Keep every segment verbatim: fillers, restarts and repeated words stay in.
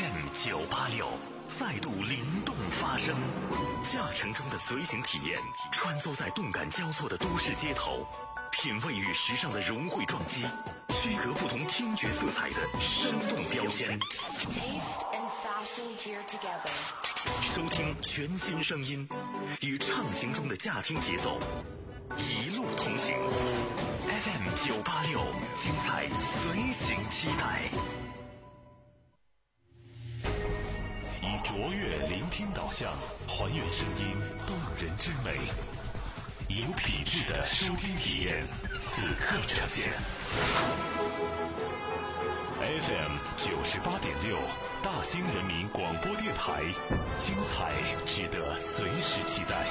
F M 九八六再度灵动发声，驾乘中的随行体验，穿梭在动感交错的都市街头，品味与时尚的融汇撞击，区隔不同听觉色彩的生动标签。收听全新声音，与畅行中的驾听节奏，一路同行。F M 九八六，精彩随行期待。以卓越聆听导向，还原声音动人之美，以有品质的收听体验，此刻呈现。F M 九十八点六，大兴人民广播电台，精彩值得随时期待。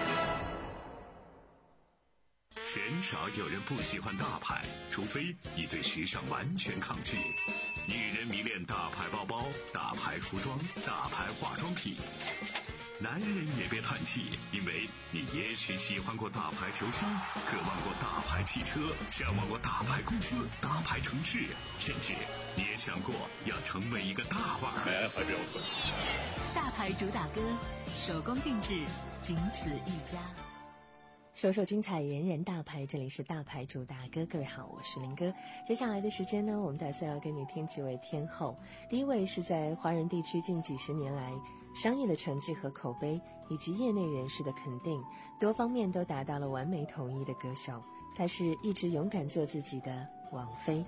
鲜少有人不喜欢大牌，除非你对时尚完全抗拒。女人迷恋大牌包包、大牌服装、大牌化妆品，男人也别叹气，因为你也许喜欢过大牌球星，渴望过大牌汽车，向往过大牌公司、大牌城市，甚至你也想过要成为一个大腕儿。 大牌主打歌，手工定制，仅此一家。 首首精彩，人人大牌，这里是大牌主打歌。各位好，我是林哥。接下来的时间呢，我们打算要跟你听几位天后。第一位是在华人地区近几十年来商业的成绩和口碑，以及业内人士的肯定，多方面都达到了完美统一的歌手。她是一直勇敢做自己的王菲。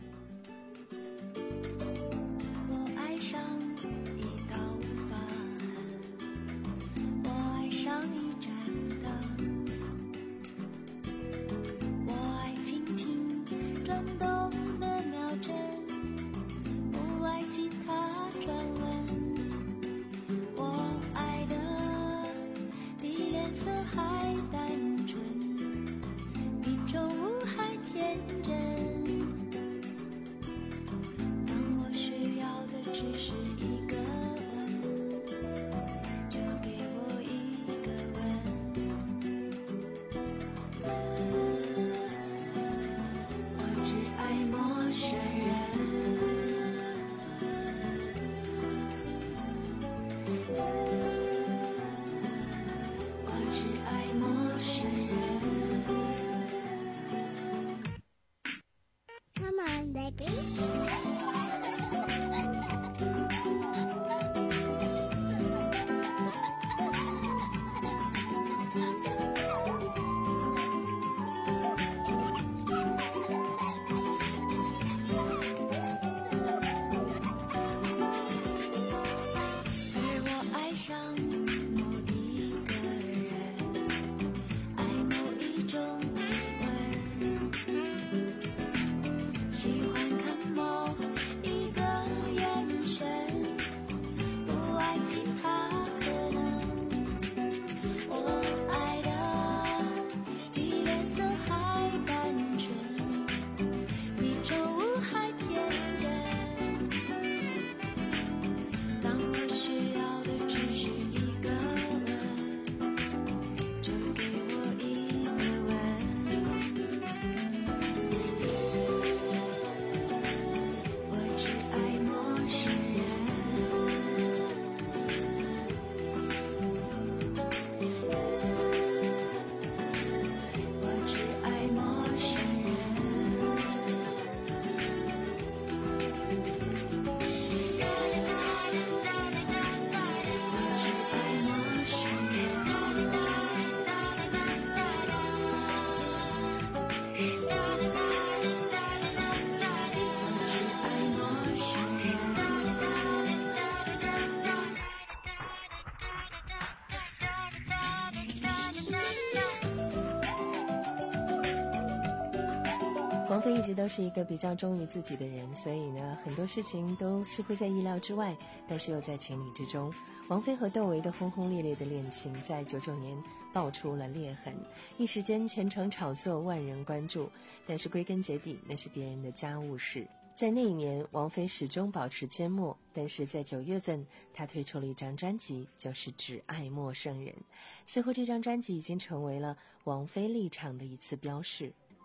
我爱上一道疤痕，我爱上一盏灯，转动的秒针，不爱其他传闻。我爱的比脸色还单纯，比宠物还天真。当我需要的只是一个吻，就给我一个吻。爱陌生人，我只爱陌生人。Come on, baby. 王菲一直都是一个比较忠于自己的人，所以呢，很多事情都似乎在意料之外，但是又在情理之中。王菲和窦唯的轰轰烈烈的恋情在九九年爆出了裂痕，一时间全城炒作，万人关注，但是归根结底那是别人的家务事。在那一年，王菲始终保持缄默，但是在九月份她推出了一张专辑，就是《只爱陌生人》。似乎这张专辑已经成为了王菲立场的一次标示。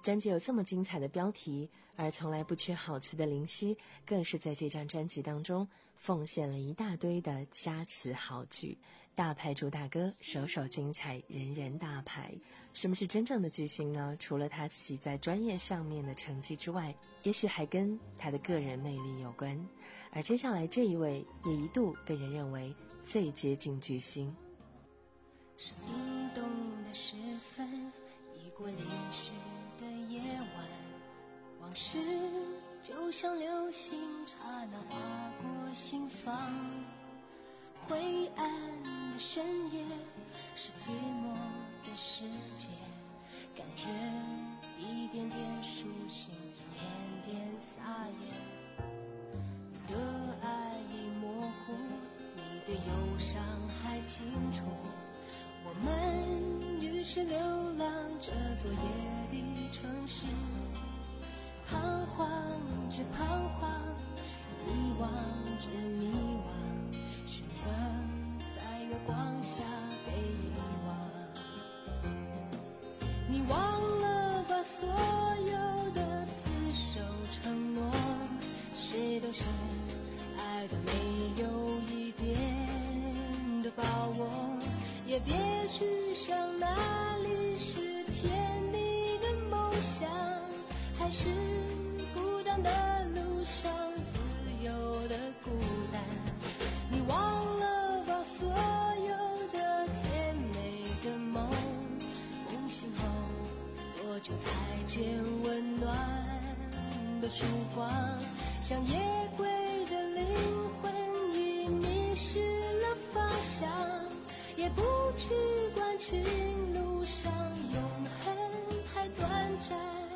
专辑有这么精彩的标题，而从来不缺好词的林夕，更是在这张专辑当中奉献了一大堆的佳词好句。大牌主打歌，首首精彩，人人大牌。什么是真正的巨星呢？除了他自己在专业上面的成绩之外，也许还跟他的个人魅力有关。而接下来这一位，也一度被人认为最接近巨星。 是冰冻的时分，已过零时的夜晚，往事就像流星刹那划过心房。灰暗的深夜，是寂寞的世界，感觉一点点苏醒，一点点撒野。你的爱已模糊，你的忧伤还清楚，我们于是流浪这座夜的城市，彷徨着彷徨，迷惘着迷惘，选择在月光下被遗忘。你忘了把所有的厮守承诺，谁都是爱的没有一点的把握，也别去想哪里是甜蜜的梦想，还是孤单的路上自由的孤单。你忘了把所有的甜美的梦，梦醒后多久才见温暖的曙光，像夜归的灵魂已迷失了方向，也不去管情路上永恒太短暂。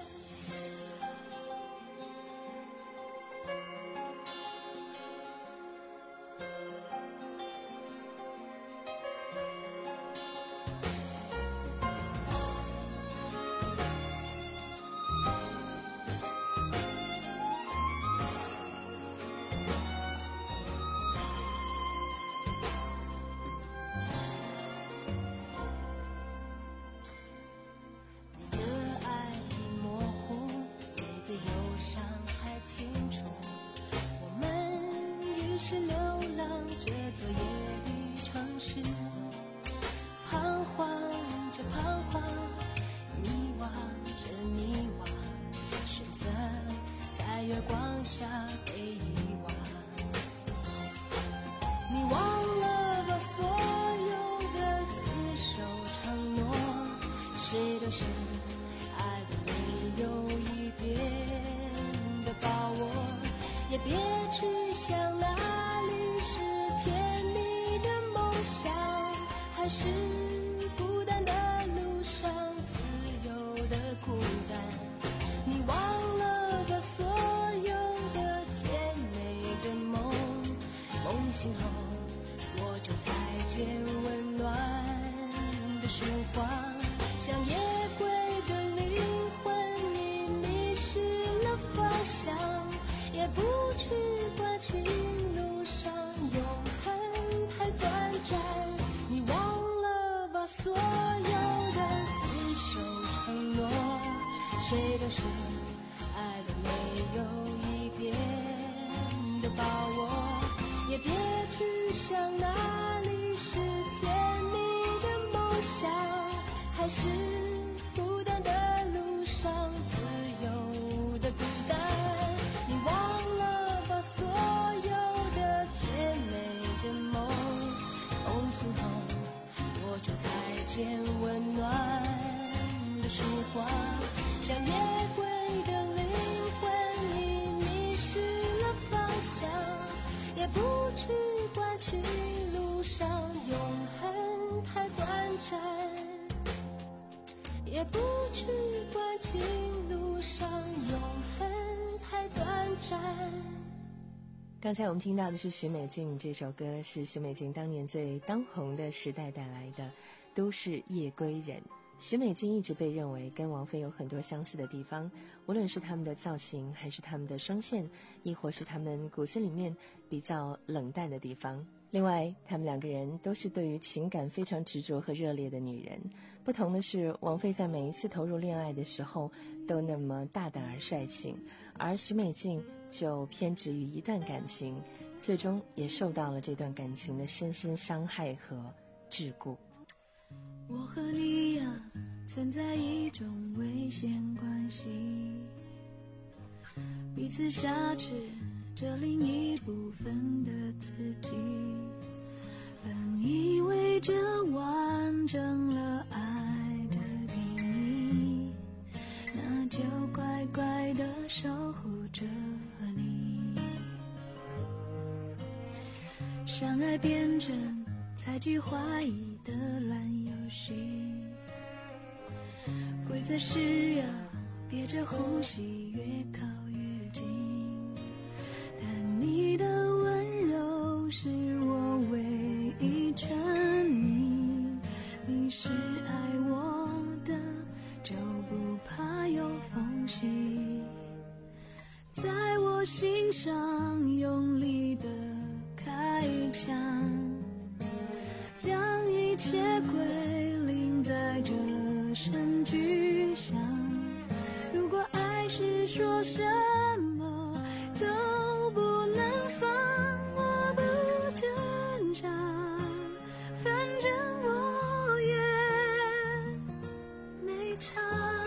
是流浪这座夜的城市，彷徨着彷徨，迷惘着迷惘，选择在月光下被遗忘。你忘了把所有的厮守承诺，谁都是爱的没有一点的把握，也别去想哪里是甜蜜的梦想，还是孤单的路上自由的孤单。你忘了把所有的甜美的梦，梦醒后多久才见温暖的曙光，像夜归的灵魂已迷失了方向，也不去管情路上永恒太短暂。你忘了把所有的厮守承诺，谁都是爱的没有一点的把握，也别去想哪里是甜蜜的梦想，还是孤单的路上自由的孤单。你忘了把所有的甜美的梦，梦醒后多久才见温暖的曙光，像夜归的灵魂已迷失了方向，也不去管情路上永恒太短暂，也不去管情路上永恒太短暂。 刚才我们听到的是许美静，这首歌是许美静当年最当红的时代带来的《都市夜归人》。许美静一直被认为跟王菲有很多相似的地方，无论是他们的造型，还是他们的声线，亦或是他们骨子里面比较冷淡的地方。 另外，他们两个人都是对于情感非常执着和热烈的女人。不同的是，王菲在每一次投入恋爱的时候都那么大胆而率性，而许美静就偏执于一段感情，最终也受到了这段感情的深深伤害和桎梏。 我和你呀，存在一种危险关系，彼此挟持着另一部分的自己，本以为这完整了爱的定义，那就乖乖地守护着你。相爱变成猜忌怀疑的烂游戏，规则是要憋着呼吸越靠越近，但你的温柔是我唯一沉溺，你是爱我的就不怕有缝隙，在我心上用力的开枪，让一切归零在这声巨响。如果爱是说什么都不能放，我不挣扎，反正我也没差。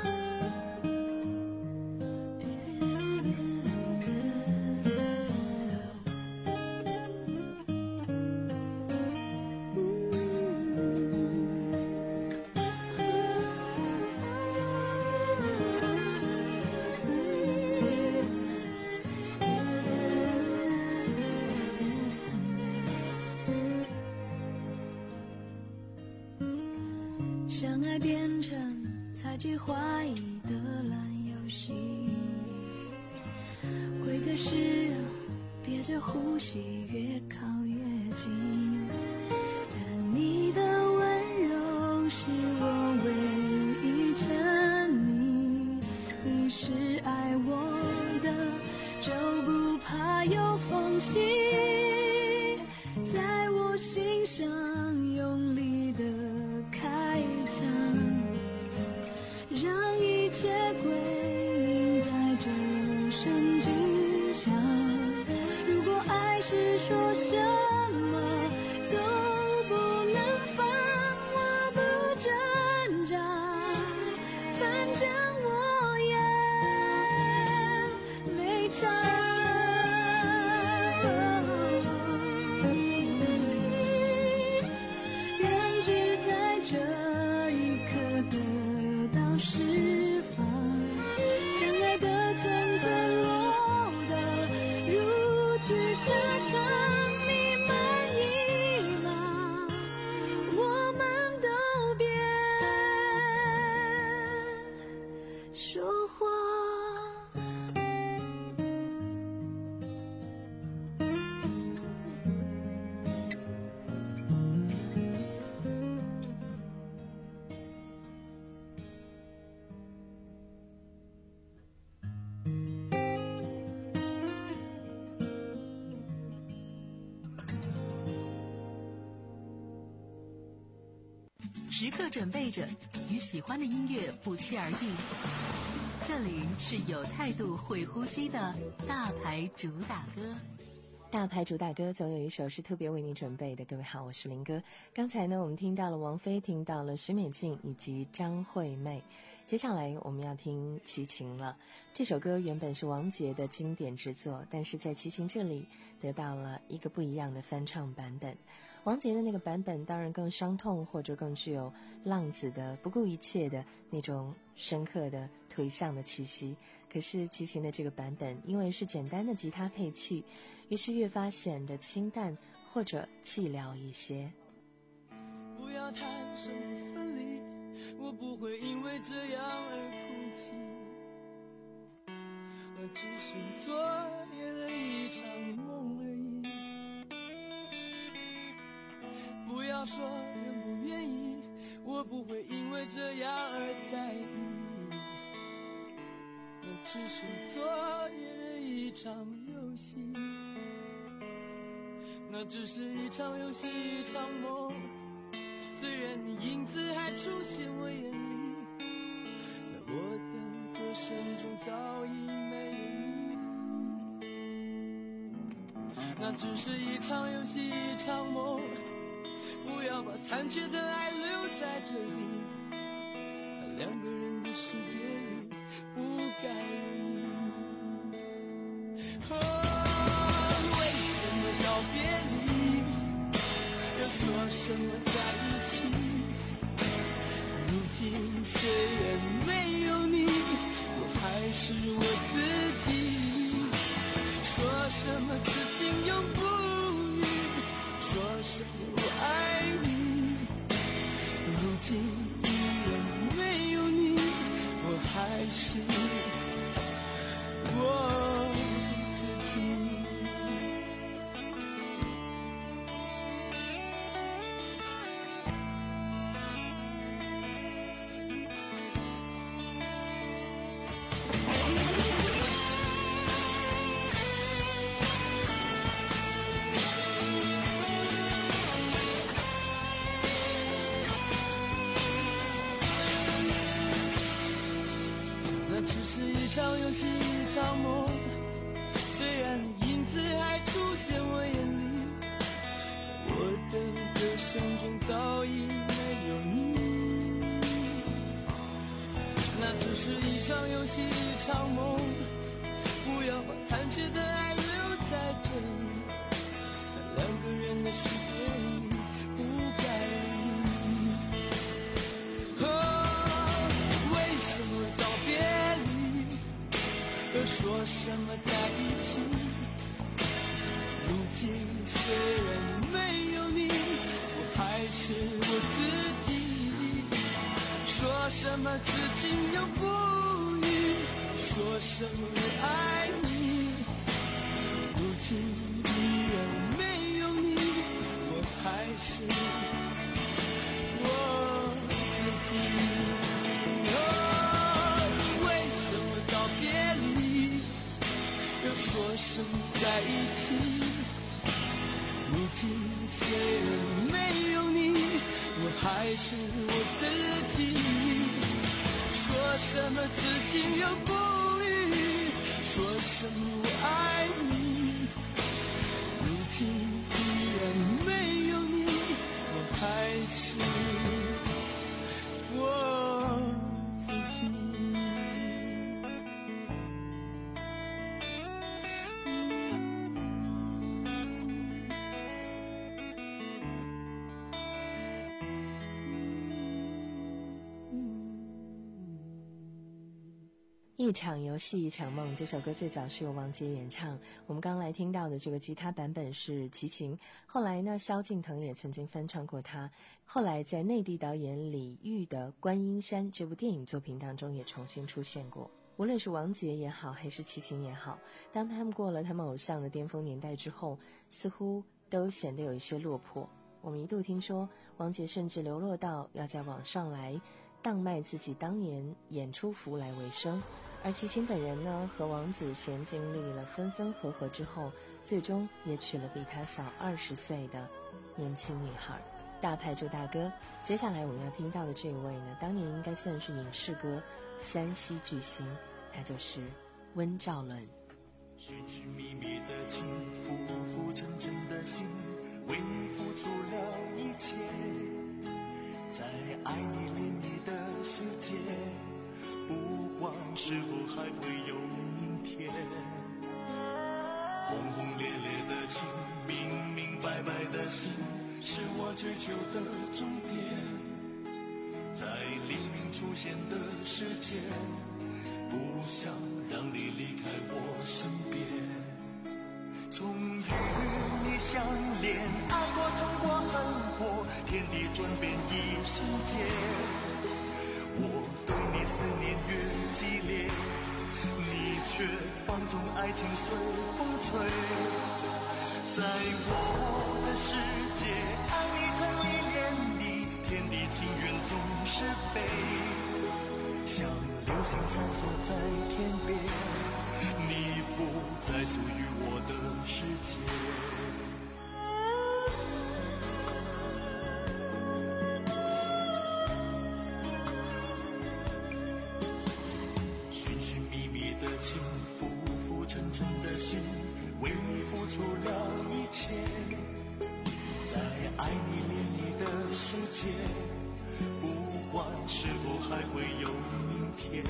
相爱变成猜忌怀疑的烂游戏，规则是要憋着呼吸越靠越近，但你的温柔是我唯一沉溺，你是爱我的就不怕有缝隙，在我心上用力的开枪，让一切归零在这声巨响。如果爱是说什么都不能放，我不挣扎，反正我也没差。人只在这一刻得到释放，相爱的寸寸落得如此沙场，你满意吗？我们都别说谎。 时刻准备着，与喜欢的音乐不期而遇。这里是有态度、会呼吸的大牌主打歌。 大牌主打歌总有一首是特别为你准备的。各位好，我是林哥。刚才呢，我们听到了王菲，听到了许美静以及张惠妹。接下来我们要听齐秦了。这首歌原本是王杰的经典之作，但是在齐秦这里得到了一个不一样的翻唱版本。王杰的那个版本当然更伤痛，或者更具有浪子的不顾一切的那种深刻的颓丧的气息。可是齐秦的这个版本因为是简单的吉他配器，于是越发显得清淡或者寂寥一些。 不要谈什么分离，我不会因为这样而哭泣，那只是昨夜的一场梦而已。不要说愿不愿意，我不会因为这样而在意，那只是昨夜的一场游戏。 那只是一场游戏，一场梦。虽然你影子还出现我眼里，在我的歌声中早已没有你。那只是一场游戏，一场梦。不要把残缺的爱留在这里，在两个人的世界里，不该有你。哦，为什么道别离，又说什么在一起？如今虽然没有你，我还是我自己。说什么此情永不渝，说什么我爱你，如今依然没有你，我还是我自己。只是一场游戏，一场梦。虽然影子还出现我眼里，在我的歌声中早已没有你。那只是一场游戏，一场梦。不要把残缺的爱留在这里，在两个人的世界里，不该有你。哦，为什么道别又说什么在一起？如今虽然没有你，我还是我自己。说什么此情永不渝，说什么我爱你，如今依然没有你，我还是我自己。又说什么在一起？如今虽然没有你，我还是我自己。说什么此情永不渝，说什么我爱你，如今依然没有你，我还是我自己。 一场游戏一场梦，这首歌最早是由王杰演唱，我们刚来听到的这个吉他版本是齐秦，后来呢萧敬腾也曾经翻唱过它，后来在内地导演李玉的《观音山》这部电影作品当中也重新出现过。无论是王杰也好还是齐秦也好，当他们过了他们偶像的巅峰年代之后，似乎都显得有一些落魄。我们一度听说王杰甚至流落到要在网上来当卖自己当年演出服来为生，而齐秦本人呢，和王祖贤经历了分分合合之后，最终也娶了比他小二十岁的年轻女孩。大牌祝大哥，接下来我们要听到的这一位呢，当年应该算是影视歌三栖巨星，他就是温兆伦。 寻寻觅觅的情，浮浮沉沉的心，为你付出了一切，在爱你涟漪的世界，不管是否还会有明天。轰轰烈烈的情，明明白白的心，是我追求的终点。在黎明出现的世界，不想让你离开我身边。终于你相恋，爱过痛过恨过，天地转变一瞬间。我对你思念越激烈，你却放纵爱情随风吹。在我的世界，爱你疼你怜你，天地情缘总是悲，像流星闪烁在天边，你不再属于我的世界。 切，在爱你恋你的世界，不管是否还会有明天。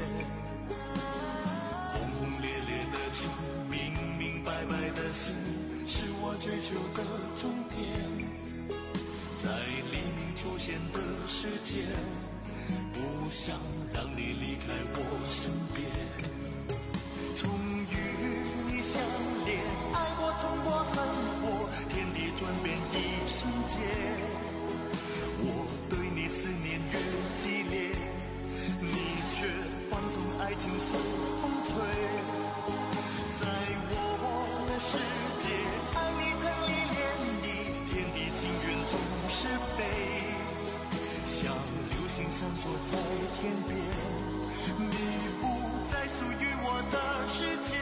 轰轰烈烈的情，明明白白的心，是我追求的终点。在黎明出现的世界，不想让你离开我身边。从与你相恋，爱过痛过恨过，天地转变一瞬间。我对你思念越激烈，你却放纵爱情随风吹。在我的世界，爱你疼你恋你，天地情缘总是悲，像流星闪烁在天边，你不再属于我的世界。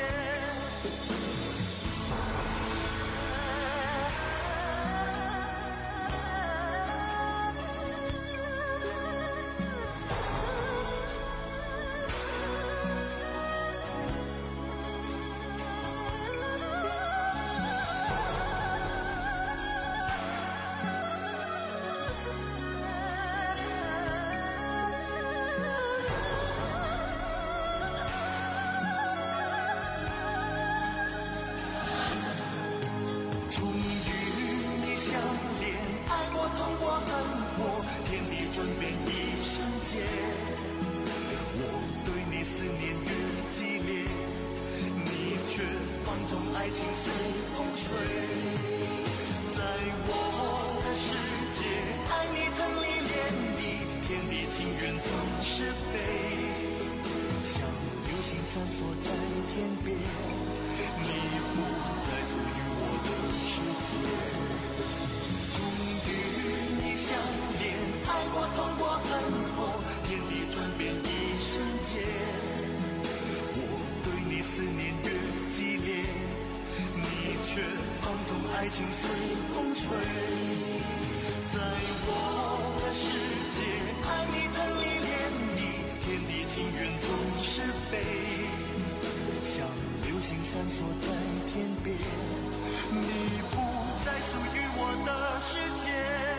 爱情随风吹，在我的世界，爱你疼你恋你，天地情缘总是悲，像流星闪烁在天边，你不再属于我的世界。终于你相恋，爱过痛过恨过，天地转变一瞬间，我对你思念越激烈，你却放纵爱情随风吹。在我的世界，爱你疼你恋你，天地情缘总是悲，像流星闪烁在天边，你不再属于我的世界。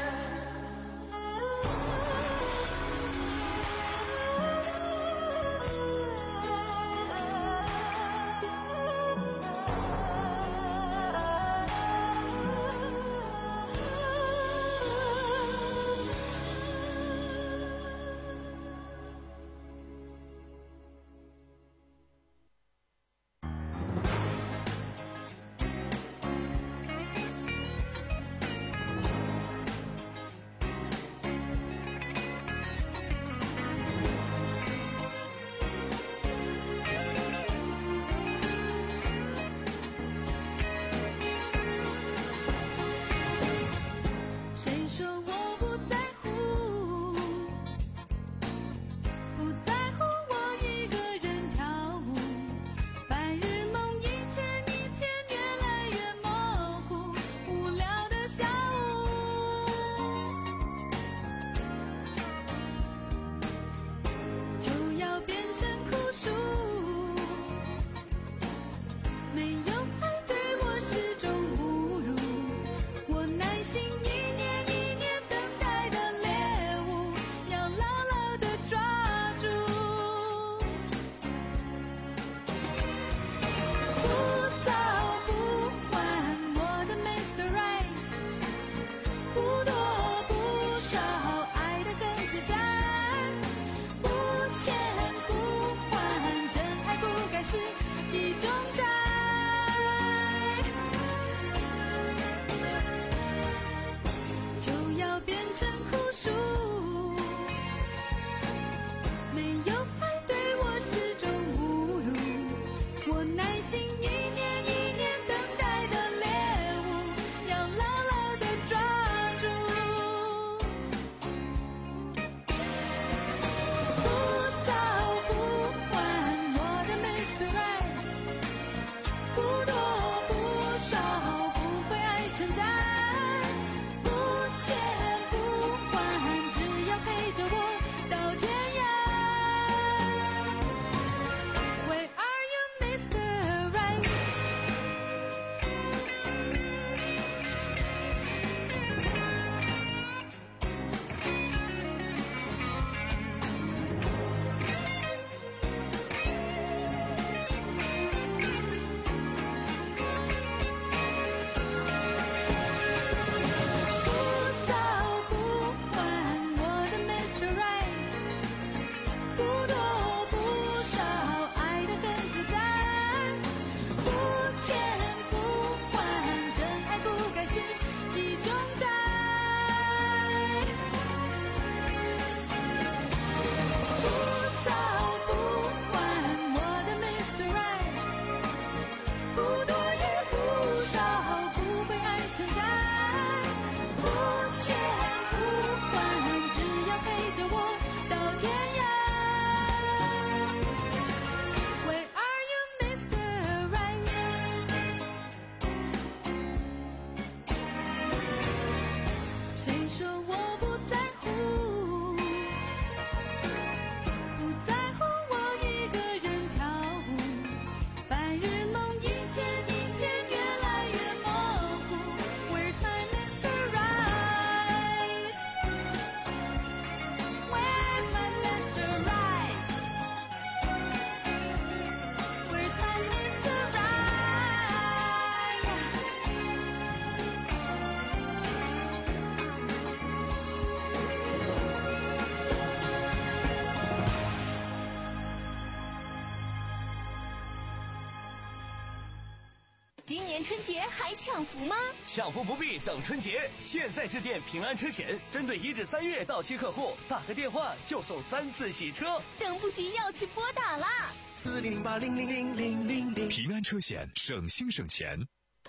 今年春节还抢福吗？ 抢福不必等春节，现在致电平安车险，针对一至三月到期客户，打个电话就送三次洗车。 等不及要去拨打啦！ 四零零八零零零零零零。 平安车险，省心省钱。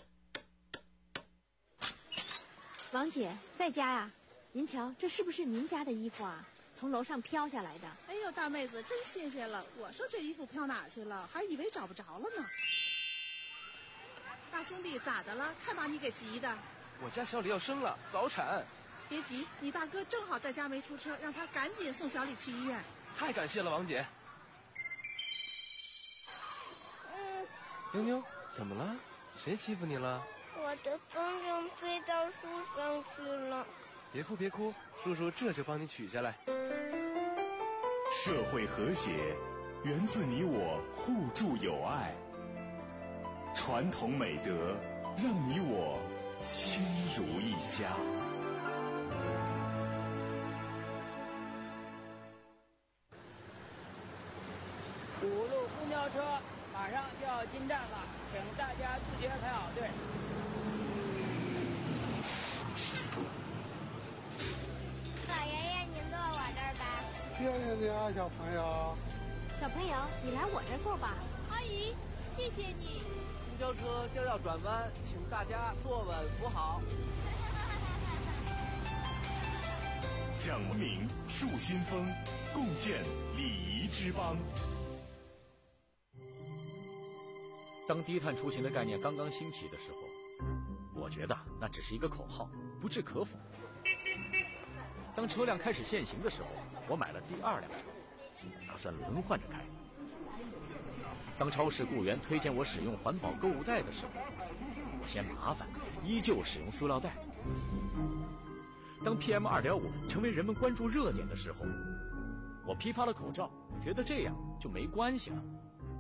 王姐在家呀？您瞧，这是不是您家的衣服啊？从楼上飘下来的。 哎呦，大妹子真新鲜了！我说这衣服飘哪去了，还以为找不着了呢。大兄弟，咋的了？看把你给急的。 我家小李要生了，早产。 别急，你大哥正好在家没出车，让他赶紧送小李去医院。 太感谢了，王姐。 嗯。 妞妞，怎么了？谁欺负你了？ 我的风筝飞到树上去了。 别哭别哭，叔叔这就帮你取下来。 社会和谐源自你我互助友爱，传统美德让你我亲如一家。 五路公交车马上就要进站了，请大家自觉排好队。 老爷爷，您坐我这儿吧。 谢谢你啊，小朋友。 小朋友，你来我这儿坐吧。 阿姨，谢谢你。 公交车将要转弯，请大家坐稳扶好。 讲文明树新风，共建礼仪之邦。 当低碳出行的概念刚刚兴起的时候，我觉得那只是一个口号，不置可否。当车辆开始限行的时候，我买了第二辆车，打算轮换着开。当超市雇员推荐我使用环保购物袋的时候，我嫌麻烦，依旧使用塑料袋。当 P M 二点五 成为人们关注热点的时候，我批发了口罩，觉得这样就没关系了。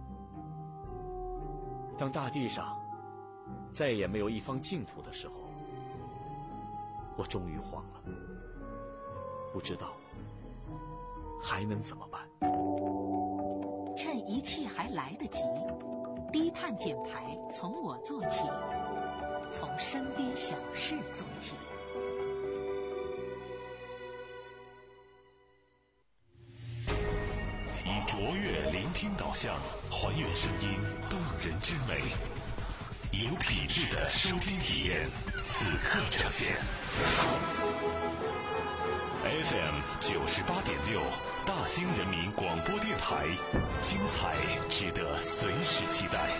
当大地上再也没有一方净土的时候，我终于慌了，不知道还能怎么办。 趁一切还来得及，低碳减排从我做起，从身边小事做起。 以卓越聆听导向，还原声音动人之美，有品质的收听体验，此刻呈现。F M 九十八点六，大兴人民广播电台，精彩值得随时期待。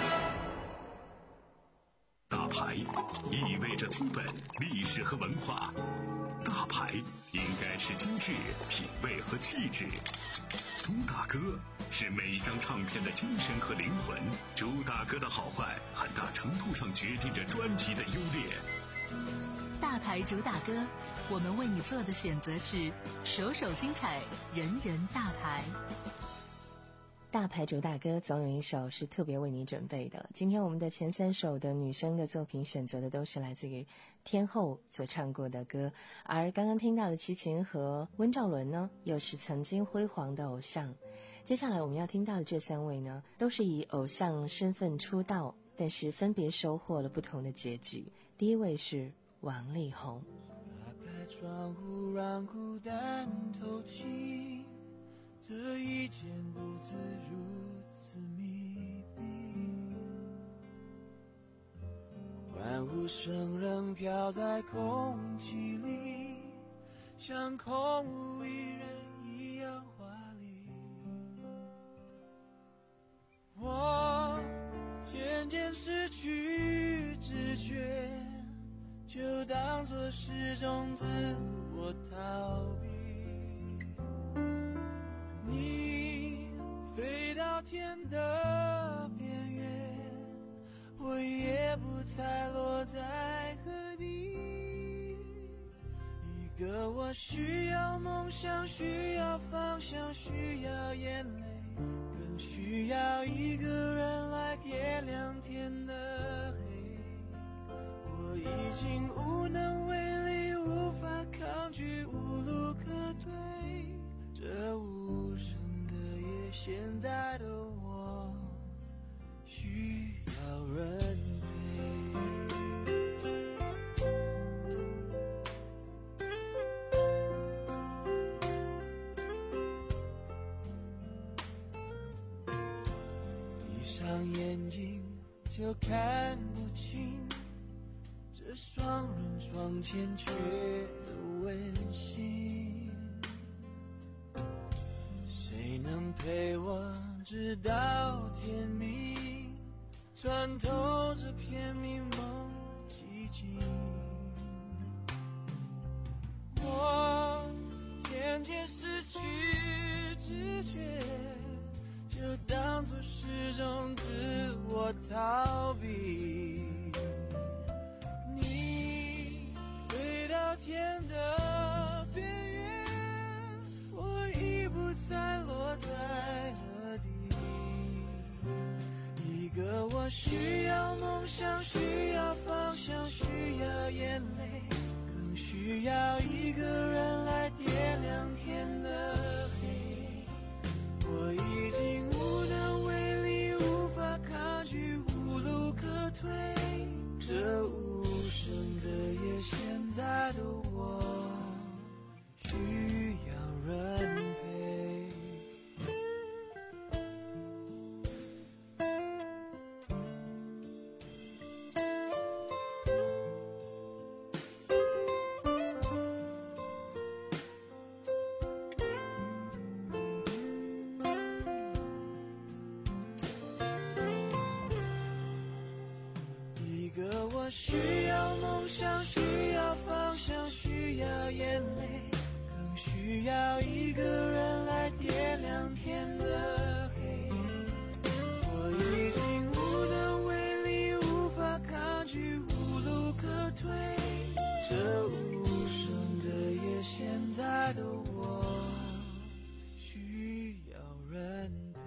大牌意味着资本、历史和文化，大牌应该是精致、品味和气质。朱大哥是每一张唱片的精神和灵魂，朱大哥的好坏很大程度上决定着专辑的优劣。 大牌主打歌，我们为你做的选择是首首精彩，人人大牌。 大牌主打歌总有一首是特别为你准备的。今天我们的前三首的女生的作品选择的都是来自于天后所唱过的歌，而刚刚听到的齐秦和温兆伦呢，又是曾经辉煌的偶像。接下来我们要听到的这三位呢，都是以偶像身份出道，但是分别收获了不同的结局。第一位是王力宏。 打开窗户让孤单透气，这一间屋子如此密闭，欢呼声仍飘在空气里，像空无一人一样华丽。我渐渐失去知觉，就当作是种自我逃避。你飞到天的边缘，我也不猜落在何地。一个我需要梦想，需要方向，需要眼泪，更需要一个人来点亮天的黑。我已经无能为力，无法抗拒，无路可退。这无声的夜，现在的我需要人陪。 上眼睛就看不清这双人床欠缺的温馨。谁能陪我直到天明，穿透这片迷蒙寂静。我渐渐失去知觉，就当作是种自我逃避。你飞到天的边缘，我已不再落在那里。一个我需要梦想，需要方向，需要眼泪，更需要一个人来点亮天的黑。我已经无能为力，无法抗拒，无路可退。这无声的夜，现在的我需要人陪。我需要梦想，需要方向，需要眼泪，更需要一个人来点亮天的黑。我已经无能为力，无法抗拒，无路可退。这无声的夜，现在的我需要人陪。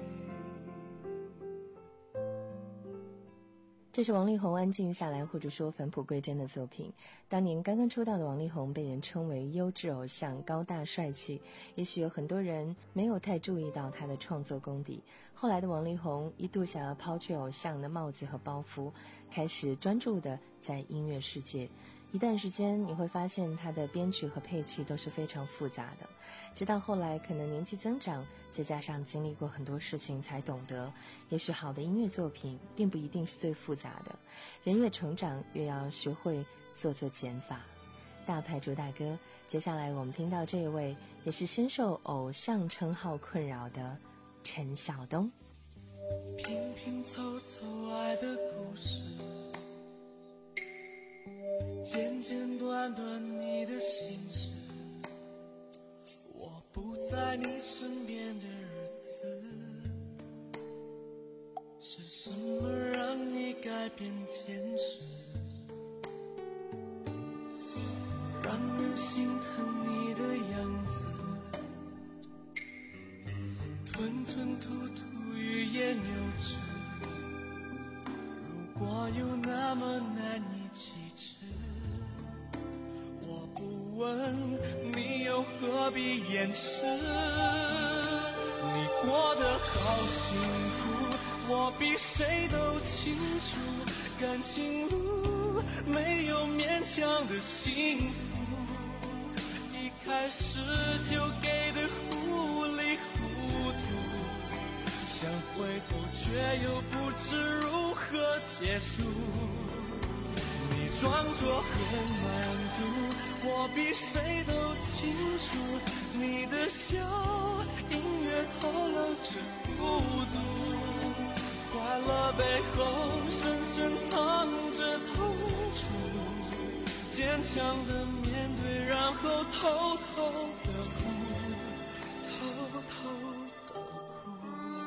这是王力宏安静下来或者说返璞归真的作品。当年刚刚出道的王力宏被人称为优质偶像，高大帅气，也许有很多人没有太注意到他的创作功底。后来的王力宏一度想要抛去偶像的帽子和包袱，开始专注的在音乐世界。一段时间你会发现他的编曲和配器都是非常复杂的，直到后来可能年纪增长，再加上经历过很多事情，才懂得也许好的音乐作品并不一定是最复杂的，人越成长越要学会做做减法。大牌主打歌，接下来我们听到这一位也是深受偶像称号困扰的陈晓东。 拼拼凑凑爱的故事，简简短短你的心事，我不在你身边的日子，是什么让你改变坚持，让人心疼你的样子，吞吞吐吐欲言又止，如果有那么难以启齿，我不问你又何必掩饰，你过得好辛苦，我比谁都清楚，感情路没有勉强的幸福，一开始就给的糊里糊涂，想回头却又不知如何结束，你装作很满足，我比谁都清楚，你的笑隐约透露着孤独，快乐背后深深藏着痛楚，坚强的面对，然后偷偷的哭，偷偷的哭。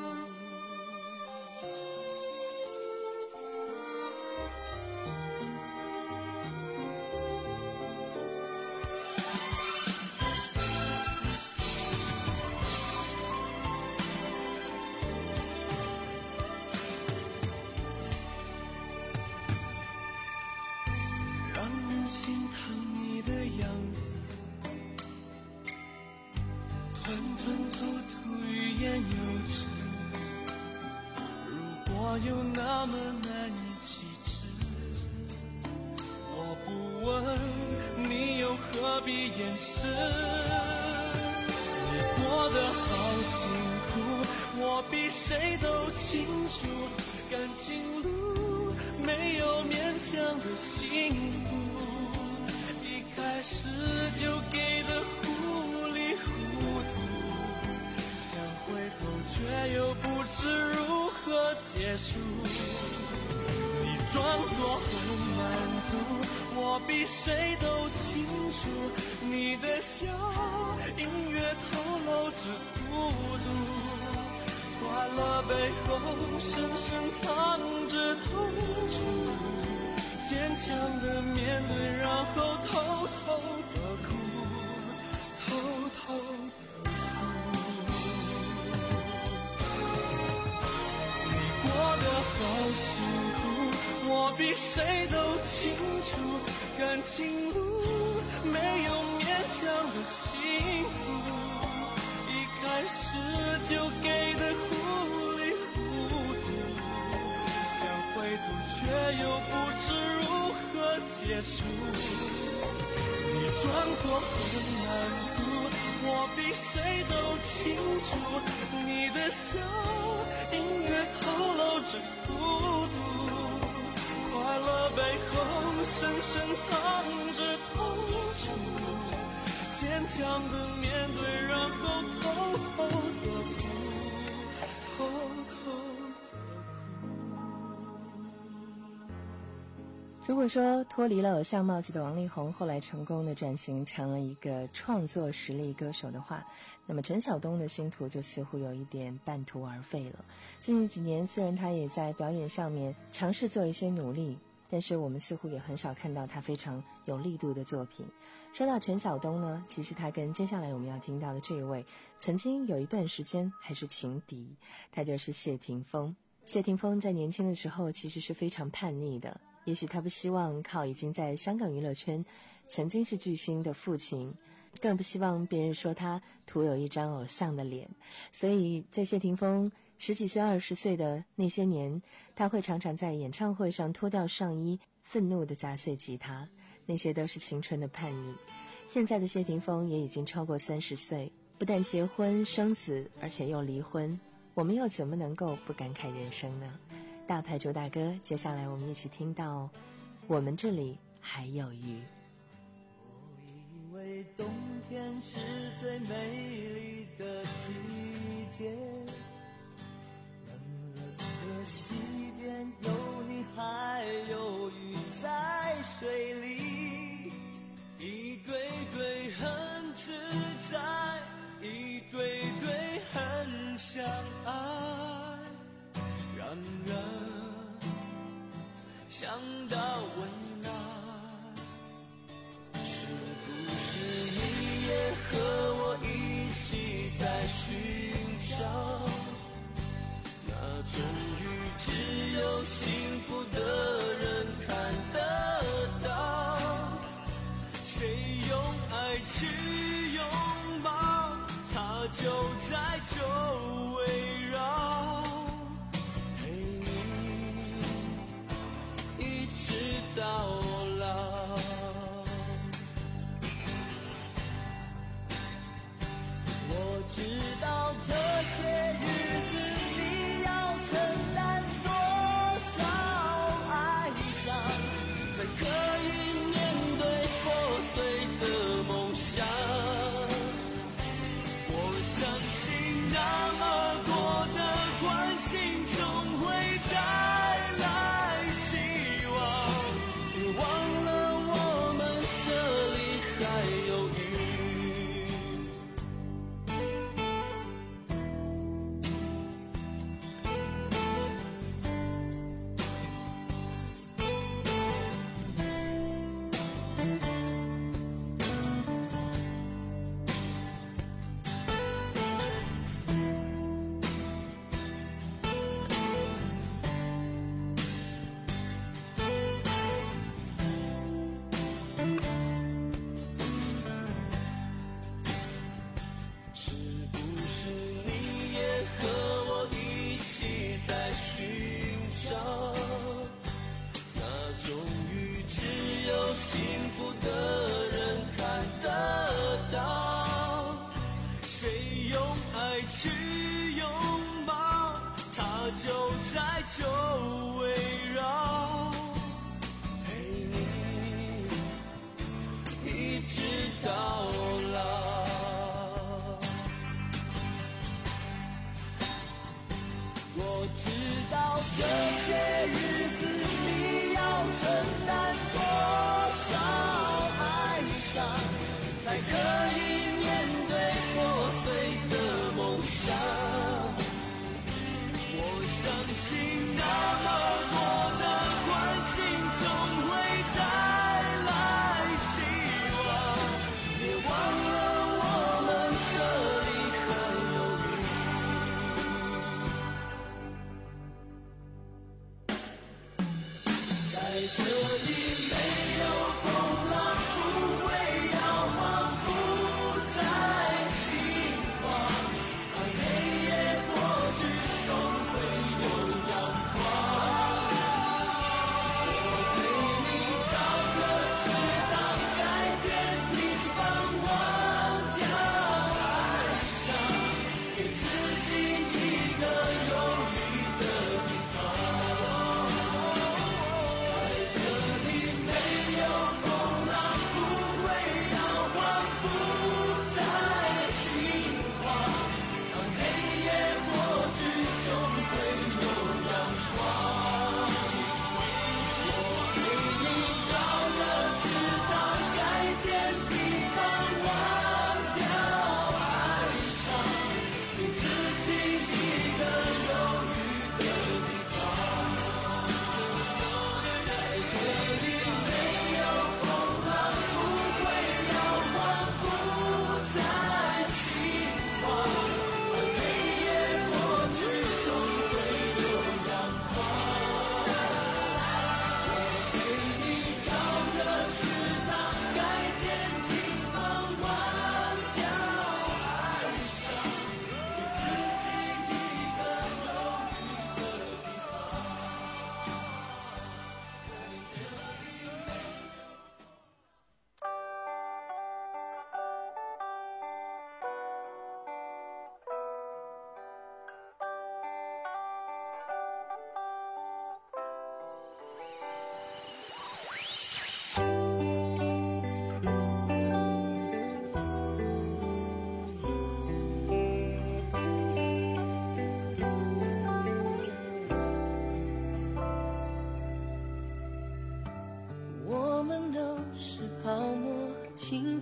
心疼你的样子，吞吞吐吐欲言又止，如果有那么难以启齿，我不问你又何必掩饰，你过得好辛苦， 我比谁都清楚，感情路没有勉强的幸福，一开始就给的糊里糊涂，想回头却又不知如何结束。你装作很满足，我比谁都清楚，你的笑隐约透露着孤独，快乐背后深深藏着痛楚，坚强的面对，然后偷偷的哭，偷偷的哭。你过得好辛苦，我比谁都清楚，感情路没有勉强的幸福，一开始就给的糊里糊涂，想回头却又不知如何结束。你装作很满足，我比谁都清楚，你的笑隐约透露着孤独，快乐背后深深藏着痛楚，坚强的面对，然后偷偷的哭，偷偷的哭。 如果说脱离了偶像帽子的王力宏后来成功的转型成了一个创作实力歌手的话，那么陈晓东的星途就似乎有一点半途而废了。最近几年虽然他也在表演上面尝试做一些努力，但是我们似乎也很少看到他非常有力度的作品。说到陈晓东呢，其实他跟接下来我们要听到的这一位曾经有一段时间还是情敌，他就是谢霆锋。谢霆锋在年轻的时候其实是非常叛逆的，也许他不希望靠已经在香港娱乐圈曾经是巨星的父亲，更不希望别人说他徒有一张偶像的脸，所以在谢霆锋十几岁二十岁的那些年，他会常常在演唱会上脱掉上衣，愤怒地砸碎吉他，那些都是青春的叛逆。现在的谢霆锋也已经超过三十岁，不但结婚生子，而且又离婚，我们又怎么能够不感慨人生呢？大牌主打歌，接下来我们一起听到我们这里还有雨。 我以为冬天是最美丽的季节，冷冷的西边有你还有雨在水里，一对对很自在，一对对很相爱，然而想到未来，是不是你也和我一起在寻找那种雨只有幸福的人看得到？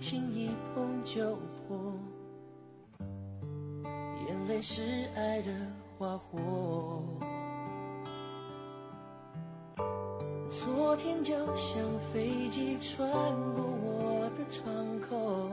轻一碰就破，眼泪是爱的花火。昨天就像飞机穿过我的窗口，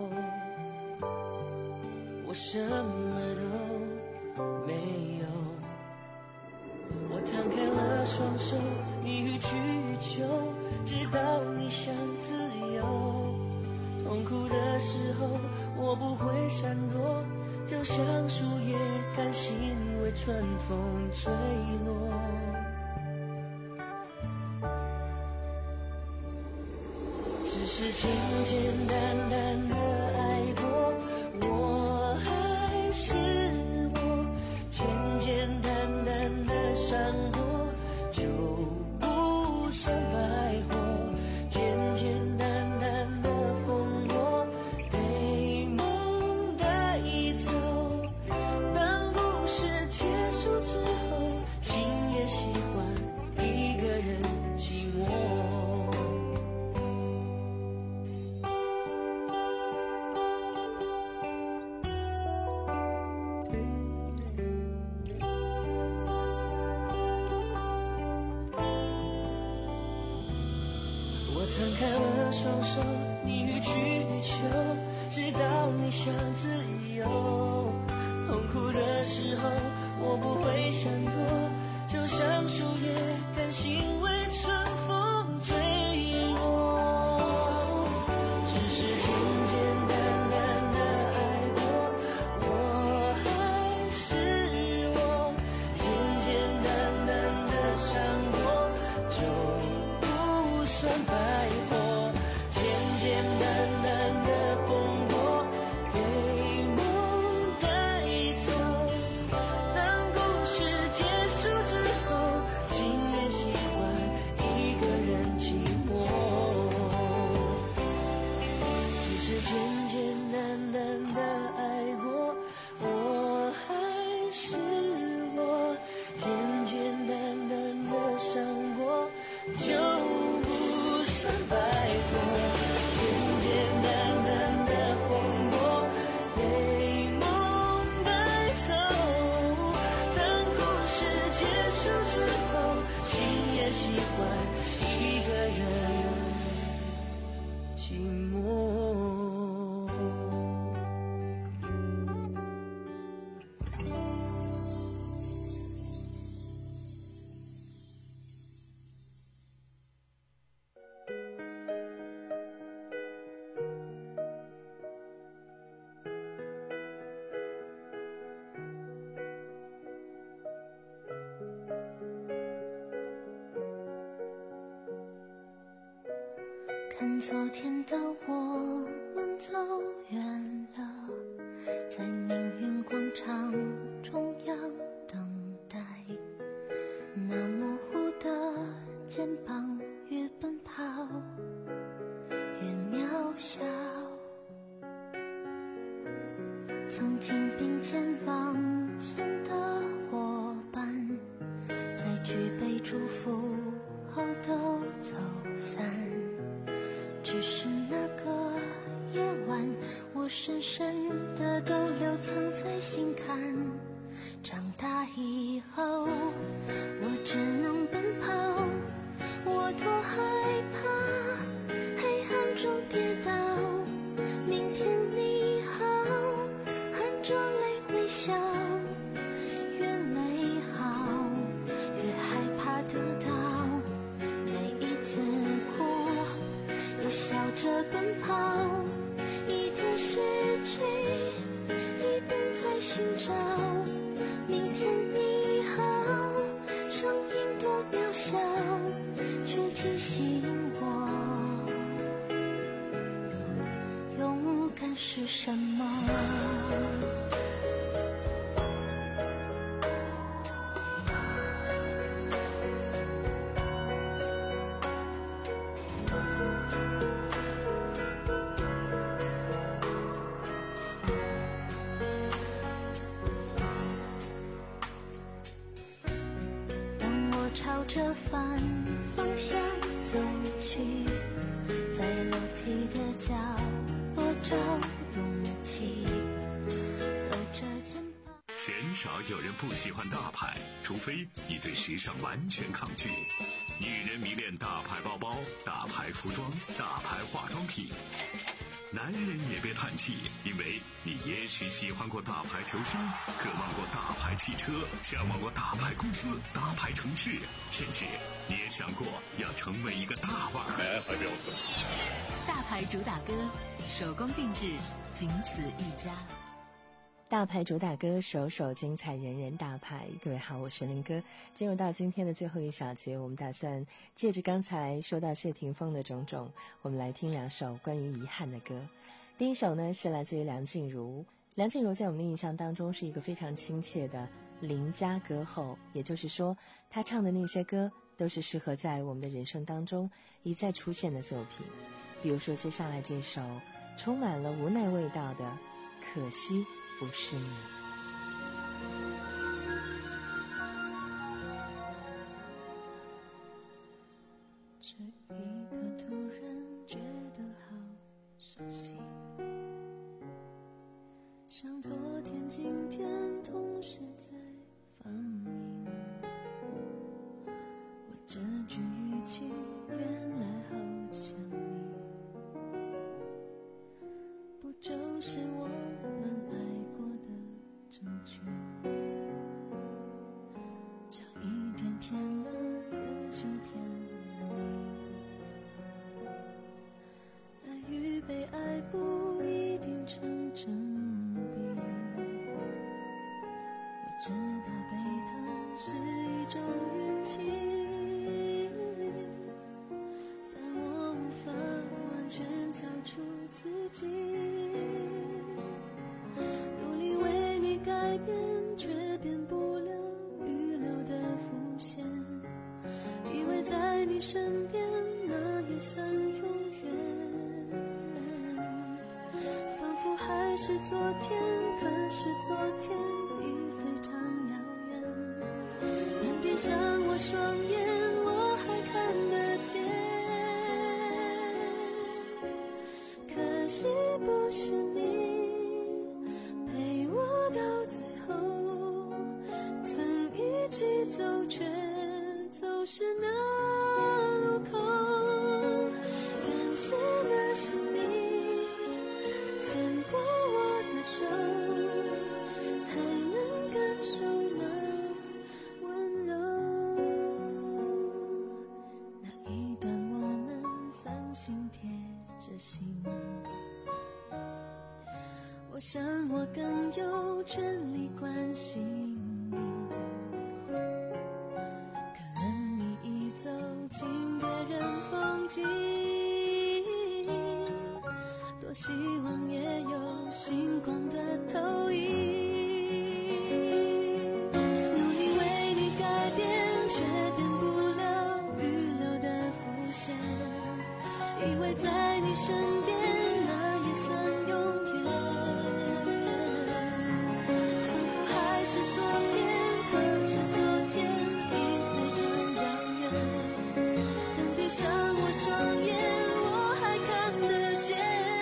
我什么都没有。我摊开了双手，你予取予求，直到你想自由。痛苦的时候，我不会闪躲，就像树叶甘心为春风吹落。只是简简单单的爱过，我还是我，简简单单的伤过就不算白活，简简单单的风波被梦带走。当故事结束之后，心也喜欢一个人寂寞。摊开了双手，你予取予求，直到你想自由。痛苦的时候，我不会闪躲，就像树叶甘心为春风吹落。只是简简单单的爱过，我还是我，简简单单的伤过就不算白。喜欢一个人寂寞。 看昨天的我们走远了，在命运广场中央等待，那模糊的肩膀越奔跑越渺小，曾经并肩往前的伙伴，在举杯祝福后都走散，只是那个夜晚，我深深的都留藏在心坎。长大以后，我只能奔跑，我多害怕黑暗中跌倒。明天你好，含着泪微笑，越美好越害怕得到。每一次哭又笑着奔跑，一边失去一边在寻找。明天你好，声音多渺小，却提醒我勇敢是什么。朝着反方向走去，在楼梯的角落找勇气，抖着肩膀。 鲜少有人不喜欢大牌，除非你对时尚完全抗拒。女人迷恋大牌包包、大牌服装、大牌化妆品。男人也别叹气，因为你也许喜欢过大牌球星，渴望过大牌汽车，向往过大牌公司、大牌城市，甚至你也想过要成为一个大腕儿。还标准。 大牌主打歌，手工定制，仅此一家。 大牌主打歌，首首精彩，人人大牌。各位好，我是林哥。进入到今天的最后一小节，我们打算借着刚才说到谢霆锋的种种，我们来听两首关于遗憾的歌。第一首呢是来自于梁静茹。梁静茹在我们的印象当中是一个非常亲切的邻家歌后，也就是说她唱的那些歌都是适合在我们的人生当中一再出现的作品。比如说接下来这首充满了无奈味道的可惜不是你。 这一刻突然觉得好熟悉，像昨天今天同时在放映，我这句语气原来好像你，不就是我们爱过的证据，差一点骗了自己骗了你，爱与被爱不一定成正比，我知道被疼是一种运气，但我无法完全交出自己，努力为你改变，却变不了预留的伏线，以为在你身边那也算永远，仿佛还是昨天，可是昨天已非常遥远，连闭上我双眼我还看得见，可惜不是你陪我到最后，曾一起走却走失那路口，感谢那是你牵过我的手，还能感受那温柔，那一段我们曾心贴着心，我想我更有权利关心你，可能你已走进别人风景，多希望也有星光的投影，努力为你改变，却变不了预留的伏线，以为在你身边那也算永远，仿佛还是昨天，可是昨天已非常遥远，但闭上我双眼我还看得见，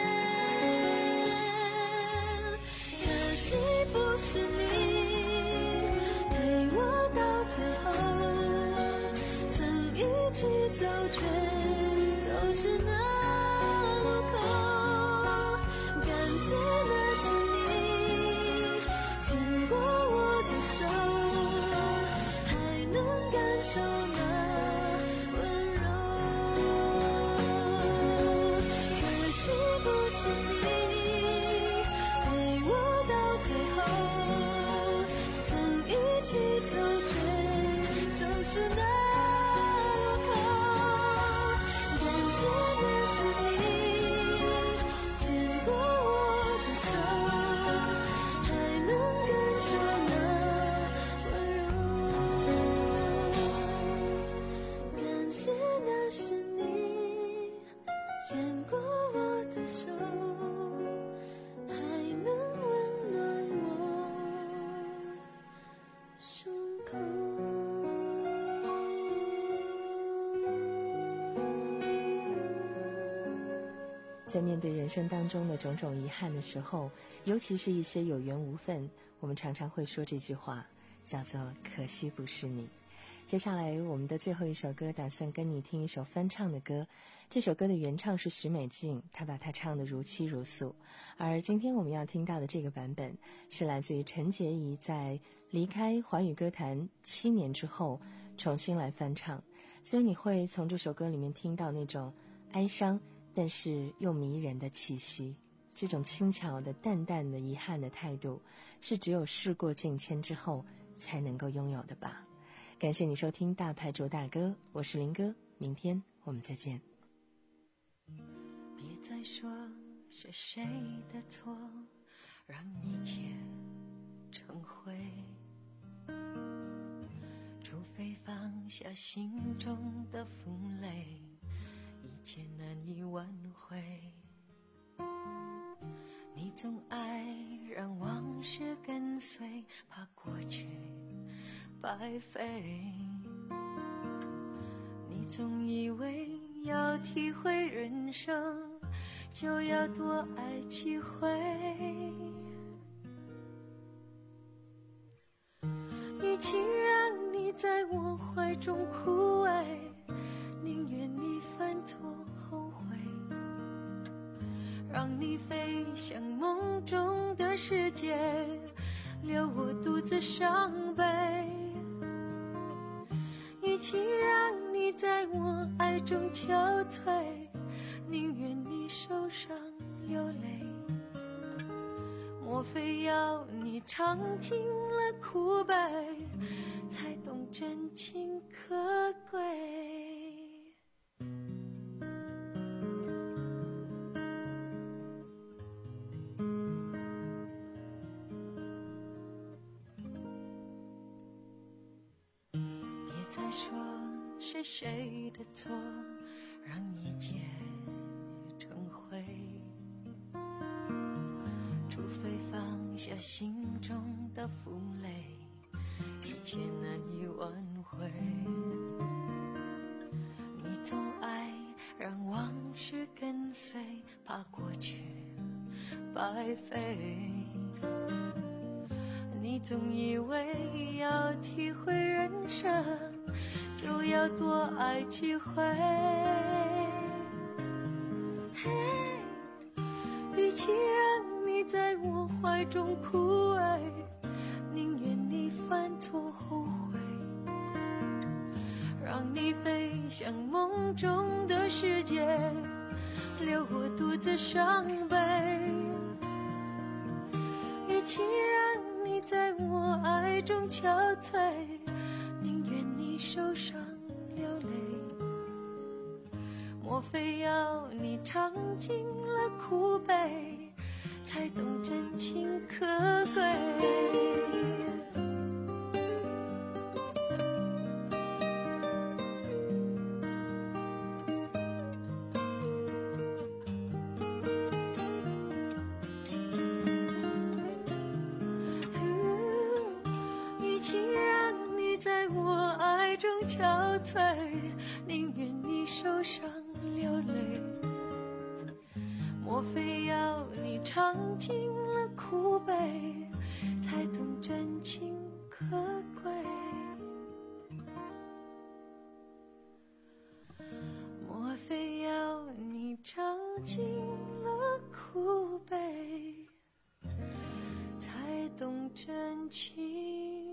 可惜不是你陪我到最后，曾一起走却走失那路口，感谢那是你牵过我的手，还能感受那温柔，可惜不是你陪我到最后，曾一起走却走失那路口，感谢那是你牵过我的手，还能感受那温柔，感谢那是你牵过我的手，还能温暖我胸口。 在面对人生当中的种种遗憾的时候，尤其是一些有缘无分，我们常常会说这句话，叫做可惜不是你。接下来我们的最后一首歌，打算跟你听一首翻唱的歌。这首歌的原唱是许美静，她把它唱得如泣如诉。而今天我们要听到的这个版本，是来自于陈洁仪在离开华语歌坛七年之后重新来翻唱。所以你会从这首歌里面听到那种哀伤但是又迷人的气息，这种轻巧的淡淡的遗憾的态度，是只有事过境迁之后才能够拥有的吧。感谢你收听大牌主打歌，我是林哥，明天我们再见。 别再说是谁的错，让一切成灰，除非放下心中的负累，一切难以挽回。你总爱让往事跟随，怕过去白费。你总以为要体会人生，就要多爱几回。与其让你在我怀中枯萎，宁愿你犯错后悔，让你飞向梦中的世界，留我独自伤悲。与其让你在我爱中憔悴，宁愿你受伤流泪。莫非要你尝尽了苦悲，才懂真情可贵？别再说是谁的错，让一切成灰，除非放下心中的负累，一切难以挽回。你总爱让往事跟随，怕过去白费。你总以为要体会人生，就要多爱几回。与其让你在我怀中枯萎，宁愿你犯错后悔，让你飞向梦中的世界，留我独自伤悲。与其让你在我爱中憔悴，宁愿你受伤流泪。莫非要你尝尽了苦悲，才懂真情可贵？与其让你在我爱中憔悴，宁愿你受伤流泪。莫非要你尝尽了苦悲，才懂真情可贵？莫非要你尝尽了苦悲，才懂真情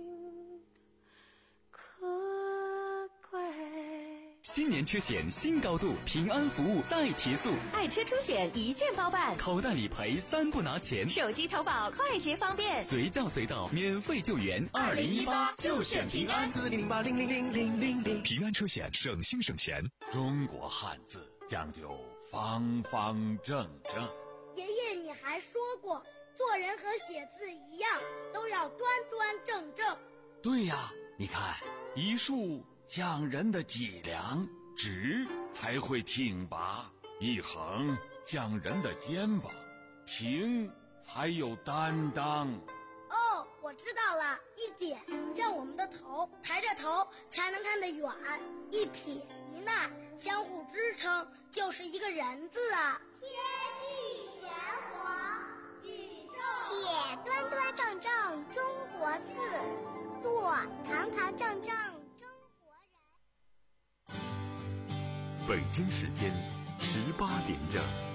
可贵？ 新年车险新高度，平安服务再提速， 爱车出险一键包办， 口袋理赔三不拿钱， 手机投保快捷方便， 随叫随到免费救援。二零一八就选平安， 四零八零零零零零零。 平安车险省心省钱。 中国汉字讲究方方正正。 爷爷，你还说过，做人和写字一样，都要端端正正。 对呀，你看一竖像人的脊梁，直才会挺拔；一横像人的肩膀，平才有担当。 哦，我知道了，一点像我们的头，抬着头才能看得远；一撇一捺相互支撑，就是一个人字啊。天北京时间十八点整。